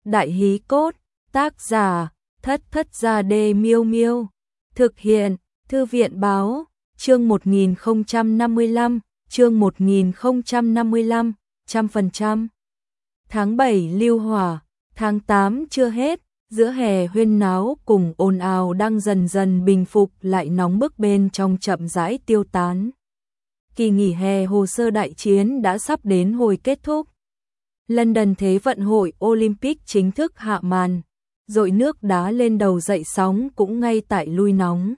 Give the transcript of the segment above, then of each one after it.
Đại hí cốt, tác giả, Thất Thất Gia Đê Miêu Miêu. Thực hiện, Thư viện báo, chương 1055, chương 1055, 100%. Tháng 7 lưu hỏa, tháng 8 chưa hết, giữa hè huyên náo cùng ồn ào đang dần dần bình phục lại nóng bức bên trong chậm rãi tiêu tán. Kỳ nghỉ hè hồ sơ đại chiến đã sắp đến hồi kết thúc. London Thế vận hội Olympic chính thức hạ màn, dội nước đá lên đầu dậy sóng cũng ngay tại lui nóng.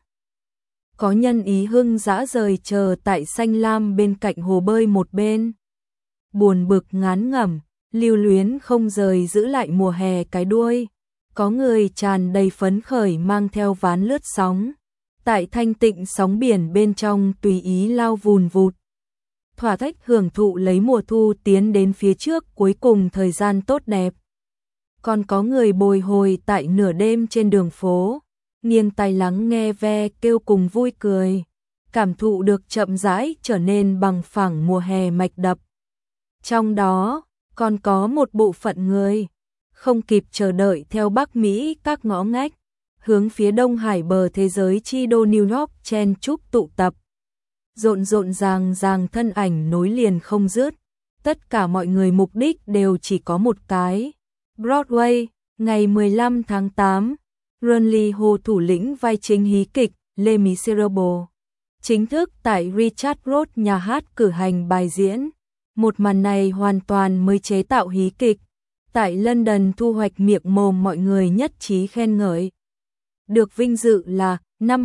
Có nhân ý hưng dã rời chờ tại xanh lam bên cạnh hồ bơi một bên. Buồn bực ngán ngẩm, lưu luyến không rời giữ lại mùa hè cái đuôi. Có người tràn đầy phấn khởi mang theo ván lướt sóng. Tại thanh tịnh sóng biển bên trong tùy ý lao vùn vụt. Thỏa thích hưởng thụ lấy mùa thu tiến đến phía trước cuối cùng thời gian tốt đẹp. Còn có người bồi hồi tại nửa đêm trên đường phố, nghiêng tai lắng nghe ve kêu cùng vui cười, cảm thụ được chậm rãi trở nên bằng phẳng mùa hè mạch đập. Trong đó, còn có một bộ phận người, không kịp chờ đợi theo Bắc Mỹ các ngõ ngách, hướng phía Đông Hải bờ thế giới chi đô New York chen chúc tụ tập. Rộn rộn ràng ràng thân ảnh nối liền không dứt, tất cả mọi người mục đích đều chỉ có một cái. Broadway, ngày 15 tháng 8, Ronnie Ho thủ lĩnh vai chính hí kịch Les Miserables, chính thức tại Richard Road nhà hát cử hành bài diễn. Một màn này hoàn toàn mới chế tạo hí kịch, tại London thu hoạch miệng mồm mọi người nhất trí khen ngợi. Được vinh dự là năm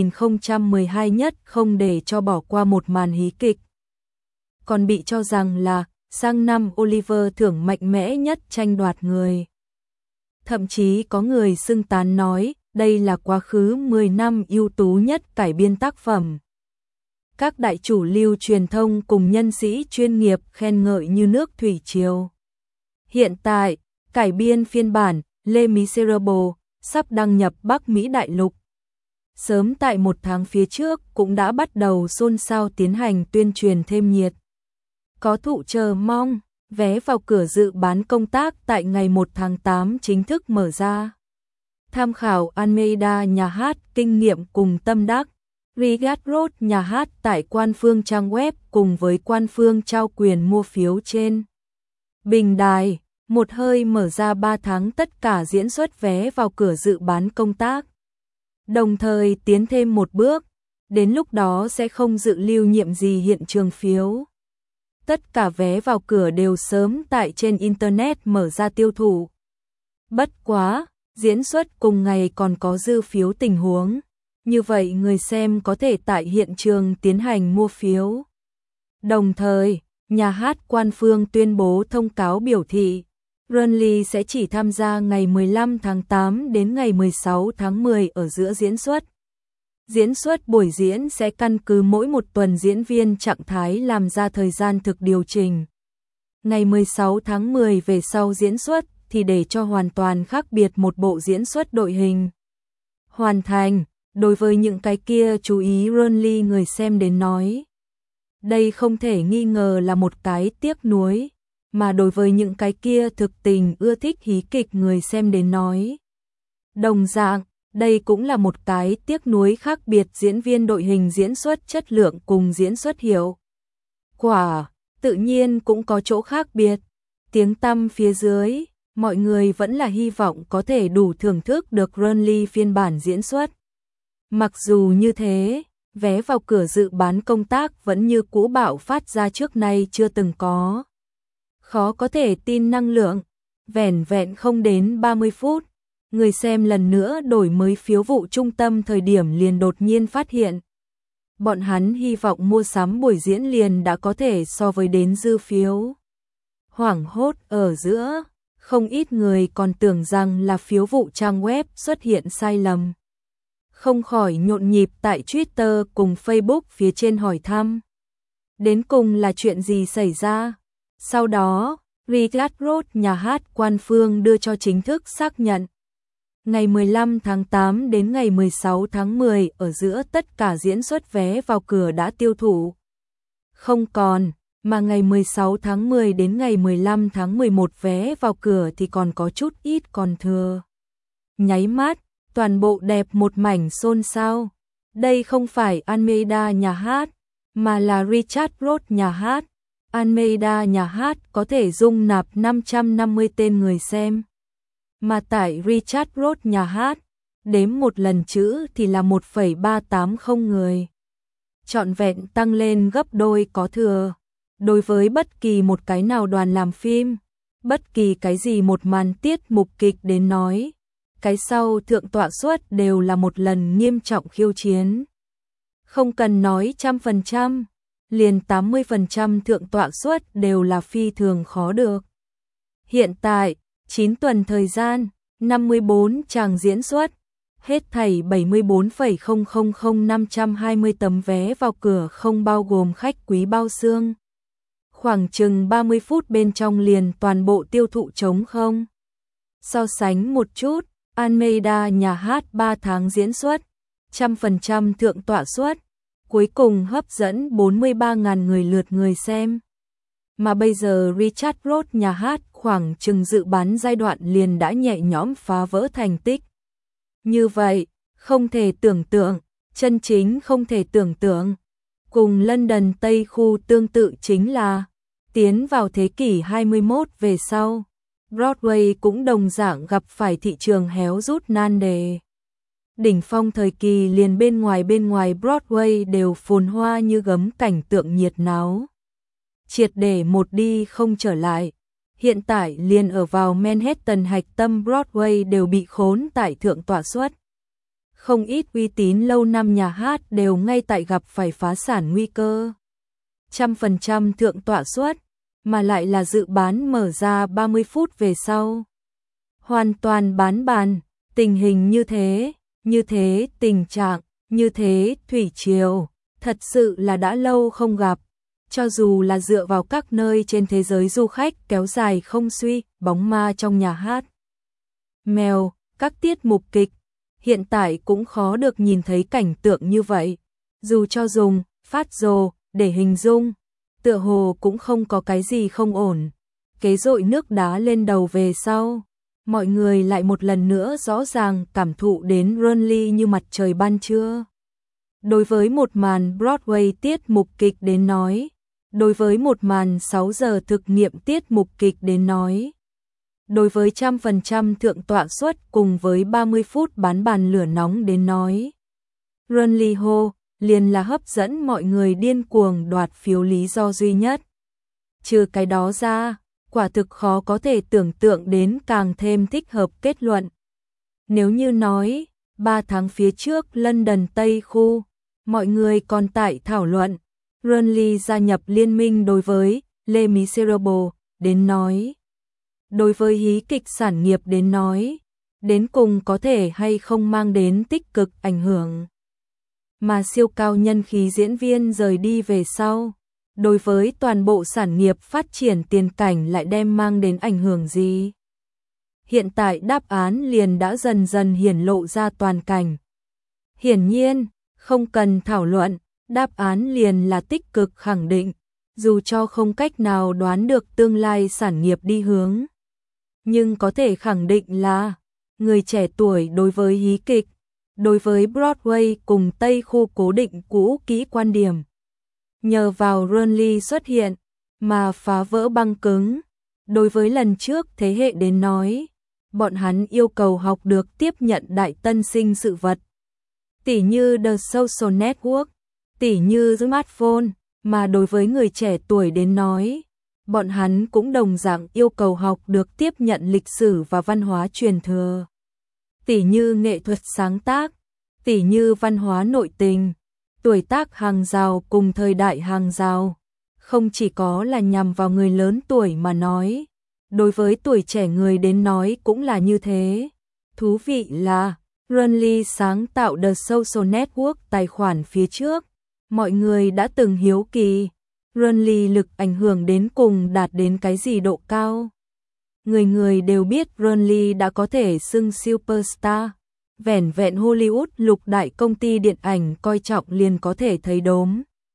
2012 nhất không để cho bỏ qua một màn hí kịch. Còn bị cho rằng là sang năm Oliver thưởng mạnh mẽ nhất tranh đoạt người. Thậm chí có người xưng tán nói đây là quá khứ 10 năm ưu tú nhất cải biên tác phẩm. Các đại chủ lưu truyền thông cùng nhân sĩ chuyên nghiệp khen ngợi như nước thủy triều. Hiện tại, cải biên phiên bản Les Miserables sắp đăng nhập Bắc Mỹ đại lục. Sớm tại một tháng phía trước cũng đã bắt đầu xôn xao tiến hành tuyên truyền thêm nhiệt. Có thụ chờ mong, vé vào cửa dự bán công tác tại ngày 1 tháng 8 chính thức mở ra. Tham khảo Almeida nhà hát kinh nghiệm cùng tâm đắc, Richard Road nhà hát tại quan phương trang web cùng với quan phương trao quyền mua phiếu trên bình đài, một hơi mở ra 3 tháng tất cả diễn xuất vé vào cửa dự bán công tác. Đồng thời tiến thêm một bước, đến lúc đó sẽ không dự lưu nhiệm gì hiện trường phiếu. Tất cả vé vào cửa đều sớm tại trên Internet mở ra tiêu thụ. Bất quá, diễn xuất cùng ngày còn có dư phiếu tình huống. Như vậy người xem có thể tại hiện trường tiến hành mua phiếu. Đồng thời, nhà hát quan phương tuyên bố thông cáo biểu thị, Ronnie sẽ chỉ tham gia ngày 15 tháng 8 đến ngày 16 tháng 10 ở giữa diễn xuất. Diễn xuất buổi diễn sẽ căn cứ mỗi một tuần diễn viên trạng thái làm ra thời gian thực điều chỉnh. Ngày 16 tháng 10 về sau diễn xuất thì để cho hoàn toàn khác biệt một bộ diễn xuất đội hình. Hoàn thành, đối với những cái kia chú ý Ronnie người xem đến nói. Đây không thể nghi ngờ là một cái tiếc nuối, mà đối với những cái kia thực tình ưa thích hí kịch người xem đến nói. Đồng dạng, đây cũng là một cái tiếc nuối khác biệt diễn viên đội hình diễn xuất chất lượng cùng diễn xuất hiệu quả, tự nhiên cũng có chỗ khác biệt. Tiếng tăm phía dưới, mọi người vẫn là hy vọng có thể đủ thưởng thức được Ronnie phiên bản diễn xuất. Mặc dù như thế, vé vào cửa dự bán công tác vẫn như cũ bạo phát ra trước nay chưa từng có. Khó có thể tin năng lượng, vẻn vẹn không đến 30 phút, người xem lần nữa đổi mới phiếu vụ trung tâm thời điểm liền đột nhiên phát hiện. Bọn hắn hy vọng mua sắm buổi diễn liền đã có thể so với đến dư phiếu. Hoảng hốt ở giữa, không ít người còn tưởng rằng là phiếu vụ trang web xuất hiện sai lầm. Không khỏi nhộn nhịp tại Twitter cùng Facebook phía trên hỏi thăm. Đến cùng là chuyện gì xảy ra? Sau đó, Richard Road nhà hát quan phương đưa cho chính thức xác nhận. Ngày 15 tháng 8 đến ngày 16 tháng 10 ở giữa tất cả diễn xuất vé vào cửa đã tiêu thụ. Không còn, Mà ngày 16 tháng 10 đến ngày 15 tháng 11 vé vào cửa thì còn có chút ít còn thừa. Nháy mắt, toàn bộ đẹp một mảnh xôn xao. Đây không phải Almeida nhà hát, mà là Richard Roth nhà hát. Almeida nhà hát có thể dung nạp 550 tên người xem. Mà tại Richard Roth nhà hát, đếm một lần chữ thì là 1,380 người. Trọn vẹn tăng lên gấp đôi có thừa. Đối với bất kỳ một cái nào đoàn làm phim, bất kỳ cái gì một màn tiết mục kịch đến nói, cái sau thượng tọa suất đều là một lần nghiêm trọng khiêu chiến. Không cần nói 100%, liền 80% thượng tọa suất đều là phi thường khó được. Hiện tại, 9 tuần thời gian, 54 tràng diễn xuất, hết thảy 74,000520 tấm vé vào cửa không bao gồm khách quý bao xương. Khoảng chừng 30 phút bên trong liền toàn bộ tiêu thụ trống không. So sánh một chút, Almeida nhà hát 3 tháng diễn xuất, 100% thượng tọa suất, cuối cùng hấp dẫn 43.000 người lượt người xem. Mà bây giờ Richard Roth nhà hát khoảng chừng dự bán giai đoạn liền đã nhẹ nhõm phá vỡ thành tích. Như vậy, không thể tưởng tượng, chân chính không thể tưởng tượng. Cùng London Tây khu tương tự chính là, tiến vào thế kỷ 21 về sau, Broadway cũng đồng dạng gặp phải thị trường héo rút nan đề. Đỉnh phong thời kỳ liền bên ngoài Broadway đều phồn hoa như gấm cảnh tượng nhiệt náo. Triệt để một đi không trở lại. Hiện tại liền ở vào Manhattan hạch tâm Broadway đều bị khốn tại thượng tọa suất. Không ít uy tín lâu năm nhà hát đều ngay tại gặp phải phá sản nguy cơ. 100% thượng tọa suất, mà lại là dự bán mở ra 30 phút về sau. Hoàn toàn bán bàn, tình hình như thế tình trạng, như thế thủy triều, thật sự là đã lâu không gặp. Cho dù là dựa vào các nơi trên thế giới du khách kéo dài không suy, bóng ma trong nhà hát. Mèo, các tiết mục kịch, hiện tại cũng khó được nhìn thấy cảnh tượng như vậy. Dù cho dùng, phát rồ, để hình dung, tựa hồ cũng không có cái gì không ổn. Kế dội nước đá lên đầu về sau, mọi người lại một lần nữa rõ ràng cảm thụ đến Burnley như mặt trời ban trưa. Đối với một màn Broadway tiết mục kịch đến nói, đối với một màn 6 giờ thực nghiệm tiết mục kịch đến nói, đối với 100% thượng tọa suất cùng với 30 phút bán bàn lửa nóng đến nói, Burnley Hall liền là hấp dẫn mọi người điên cuồng đoạt phiếu lý do duy nhất. Trừ cái đó ra, quả thực khó có thể tưởng tượng đến càng thêm thích hợp kết luận. Nếu như nói, 3 tháng phía trước London Tây khu, mọi người còn tại thảo luận, Burnley gia nhập liên minh đối với Les Miserables đến nói. Đối với hí kịch sản nghiệp đến nói, đến cùng có thể hay không mang đến tích cực ảnh hưởng. Mà siêu cao nhân khí diễn viên rời đi về sau, đối với toàn bộ sản nghiệp phát triển tiền cảnh lại đem mang đến ảnh hưởng gì? Hiện tại đáp án liền đã dần dần hiển lộ ra toàn cảnh. Hiển nhiên, không cần thảo luận, đáp án liền là tích cực khẳng định, dù cho không cách nào đoán được tương lai sản nghiệp đi hướng. Nhưng có thể khẳng định là, người trẻ tuổi đối với hí kịch, đối với Broadway cùng Tây khu cố định cũ kỹ quan điểm. Nhờ vào Burnley xuất hiện, mà phá vỡ băng cứng. Đối với lần trước thế hệ đến nói, bọn hắn yêu cầu học được tiếp nhận đại tân sinh sự vật. Tỉ như The Social Network, tỉ như smartphone, mà đối với người trẻ tuổi đến nói, bọn hắn cũng đồng dạng yêu cầu học được tiếp nhận lịch sử và văn hóa truyền thừa. Tỉ như nghệ thuật sáng tác, tỉ như văn hóa nội tình, tuổi tác hàng rào cùng thời đại hàng rào. Không chỉ có là nhằm vào người lớn tuổi mà nói, đối với tuổi trẻ người đến nói cũng là như thế. Thú vị là, Burnley sáng tạo The Social Network tài khoản phía trước. Mọi người đã từng hiếu kỳ, Burnley lực ảnh hưởng đến cùng đạt đến cái gì độ cao. Người người đều biết Burnley đã có thể xưng superstar. Vẻn vẹn Hollywood lục đại công ty điện ảnh coi trọng liền có thể thấy đốm.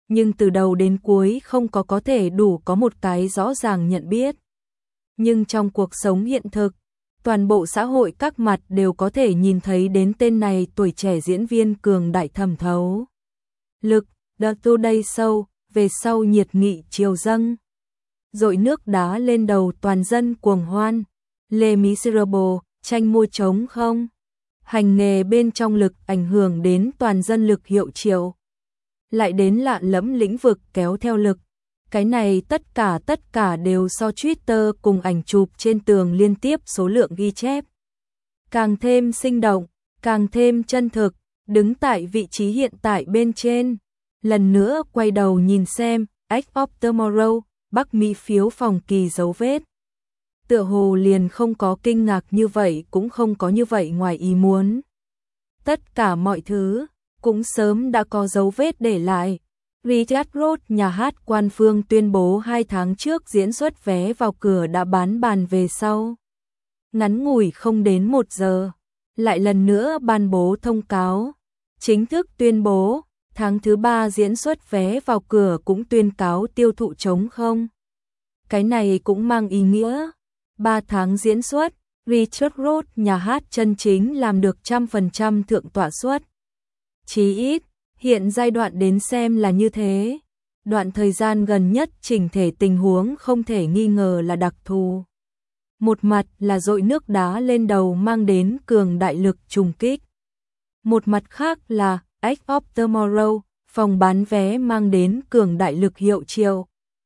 nhưng từ đầu đến cuối không có thể đủ có một cái rõ ràng nhận biết. Nhưng trong cuộc sống hiện thực, toàn bộ xã hội các mặt đều có thể nhìn thấy đến tên này tuổi trẻ diễn viên cường đại thẩm thấu. Lực, The Today Show, về sau nhiệt nghị triều dâng. Dội nước đá lên đầu toàn dân cuồng hoan. Les Miserables, tranh mua trống không? Hành nghề bên trong lực ảnh hưởng đến toàn dân lực hiệu triệu. Lại đến lạ lẫm lĩnh vực kéo theo lực. Cái này tất cả đều so Twitter cùng ảnh chụp trên tường liên tiếp số lượng ghi chép. Càng thêm sinh động, càng thêm chân thực, đứng tại vị trí hiện tại bên trên. Lần nữa quay đầu nhìn xem, Edge of Tomorrow, Bắc Mỹ phiếu phòng kỳ dấu vết. Tựa hồ liền không có kinh ngạc như vậy cũng không có như vậy ngoài ý muốn. Tất cả mọi thứ cũng sớm đã có dấu vết để lại. Richard Roth, nhà hát quan phương tuyên bố 2 tháng trước diễn xuất vé vào cửa đã bán bàn về sau. Ngắn ngủi không đến 1 giờ, lại lần nữa ban bố thông cáo. Chính thức tuyên bố, tháng thứ 3 diễn xuất vé vào cửa cũng tuyên cáo tiêu thụ trống không. Cái này cũng mang ý nghĩa. 3 tháng diễn xuất, Richard Roth, nhà hát chân chính làm được 100% thượng tọa suất. Chí ít, hiện giai đoạn đến xem là như thế. Đoạn thời gian gần nhất chỉnh thể tình huống không thể nghi ngờ là đặc thù. Một mặt là dội nước đá lên đầu mang đến cường đại lực trùng kích. Một mặt khác là Edge of Tomorrow, phòng bán vé mang đến cường đại lực hiệu triệu.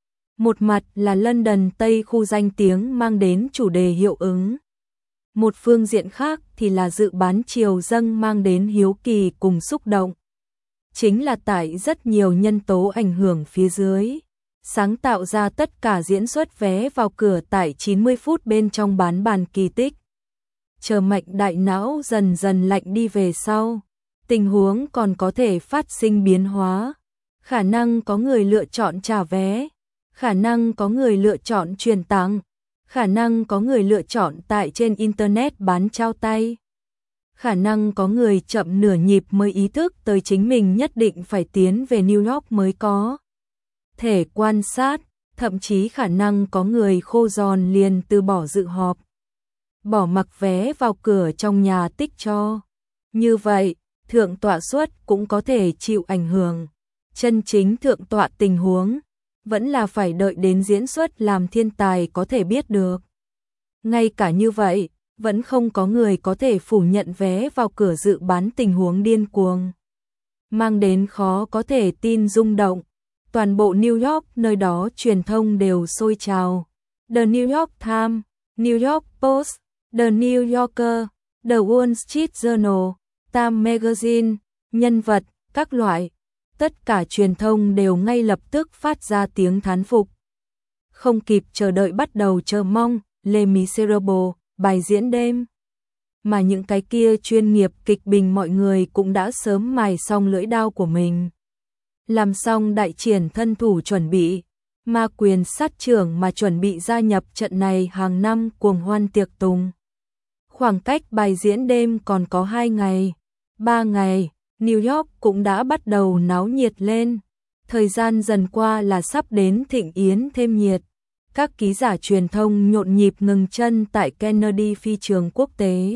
Một mặt là London Tây khu danh tiếng mang đến chủ đề hiệu ứng. Một phương diện khác thì là dự bán triều dâng mang đến hiếu kỳ cùng xúc động. Chính là tại rất nhiều nhân tố ảnh hưởng phía dưới, sáng tạo ra tất cả diễn xuất vé vào cửa tại 90 phút bên trong bán bàn kỳ tích. Chờ mạch đại não dần dần lạnh đi về sau, tình huống còn có thể phát sinh biến hóa. Khả năng có người lựa chọn trả vé, khả năng có người lựa chọn truyền tặng, khả năng có người lựa chọn tại trên Internet bán trao tay. Khả năng có người chậm nửa nhịp mới ý thức tới chính mình nhất định phải tiến về New York mới có thể quan sát, thậm chí khả năng có người khô giòn liền từ bỏ dự họp, bỏ mặc vé vào cửa trong nhà tích cho. Như vậy, thượng tọa suất cũng có thể chịu ảnh hưởng. Chân chính thượng tọa tình huống vẫn là phải đợi đến diễn xuất làm thiên tài có thể biết được. Ngay cả như vậy, vẫn không có người có thể phủ nhận vé vào cửa dự bán tình huống điên cuồng. Mang đến khó có thể tin rung động. Toàn bộ New York nơi đó truyền thông đều sôi trào. The New York Times, New York Post, The New Yorker, The Wall Street Journal, Time Magazine, nhân vật, các loại. Tất cả truyền thông đều ngay lập tức phát ra tiếng thán phục. Không kịp chờ đợi bắt đầu chờ mong, Les Miserables, bài diễn đêm. Mà những cái kia chuyên nghiệp kịch bình mọi người cũng đã sớm mài xong lưỡi đao của mình. Làm xong đại triển thân thủ chuẩn bị, ma quyền sát trưởng mà chuẩn bị gia nhập trận này hàng năm cuồng hoan tiệc tùng. Khoảng cách bài diễn đêm còn có 2 ngày, 3 ngày, New York cũng đã bắt đầu náo nhiệt lên. Thời gian dần qua là sắp đến thịnh yến thêm nhiệt. Các ký giả truyền thông nhộn nhịp ngừng chân tại Kennedy phi trường quốc tế.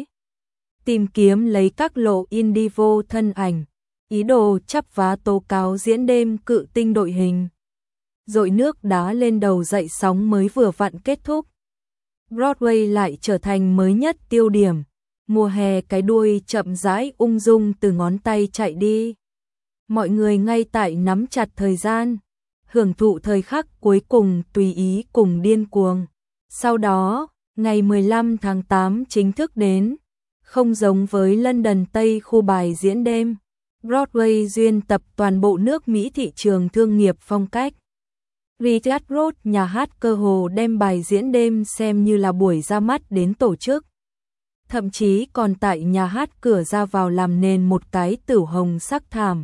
Tìm kiếm lấy các lộ indivo thân ảnh, ý đồ chắp vá tố cáo diễn đêm cự tinh đội hình. Dội nước đá lên đầu dậy sóng mới vừa vặn kết thúc. Broadway lại trở thành mới nhất tiêu điểm. Mùa hè cái đuôi chậm rãi ung dung từ ngón tay chạy đi. Mọi người ngay tại nắm chặt thời gian, hưởng thụ thời khắc cuối cùng tùy ý cùng điên cuồng. Sau đó, ngày 15 tháng 8 chính thức đến, không giống với London Tây khu bài diễn đêm. Broadway duyên tập toàn bộ nước Mỹ thị trường thương nghiệp phong cách. Richard Roth, nhà hát cơ hồ đem bài diễn đêm xem như là buổi ra mắt đến tổ chức. Thậm chí còn tại nhà hát cửa ra vào làm nền một cái tửu hồng sắc thảm.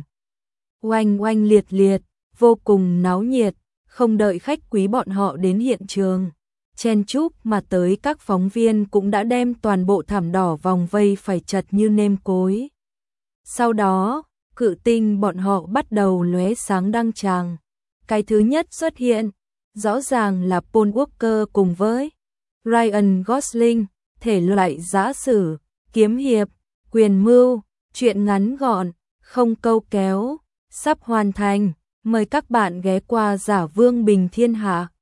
Oanh oanh liệt liệt, vô cùng náo nhiệt, không đợi khách quý bọn họ đến hiện trường. Chen chúc mà tới các phóng viên cũng đã đem toàn bộ thảm đỏ vòng vây phải chật như nêm cối. Sau đó, cự tinh bọn họ bắt đầu lóe sáng đăng tràng. Cái thứ nhất xuất hiện, rõ ràng là Paul Walker cùng với Ryan Gosling, thể loại giã sử, kiếm hiệp, quyền mưu, truyện ngắn gọn, không câu kéo, sắp hoàn thành. Mời các bạn ghé qua Giả Vương Bình Thiên Hạ.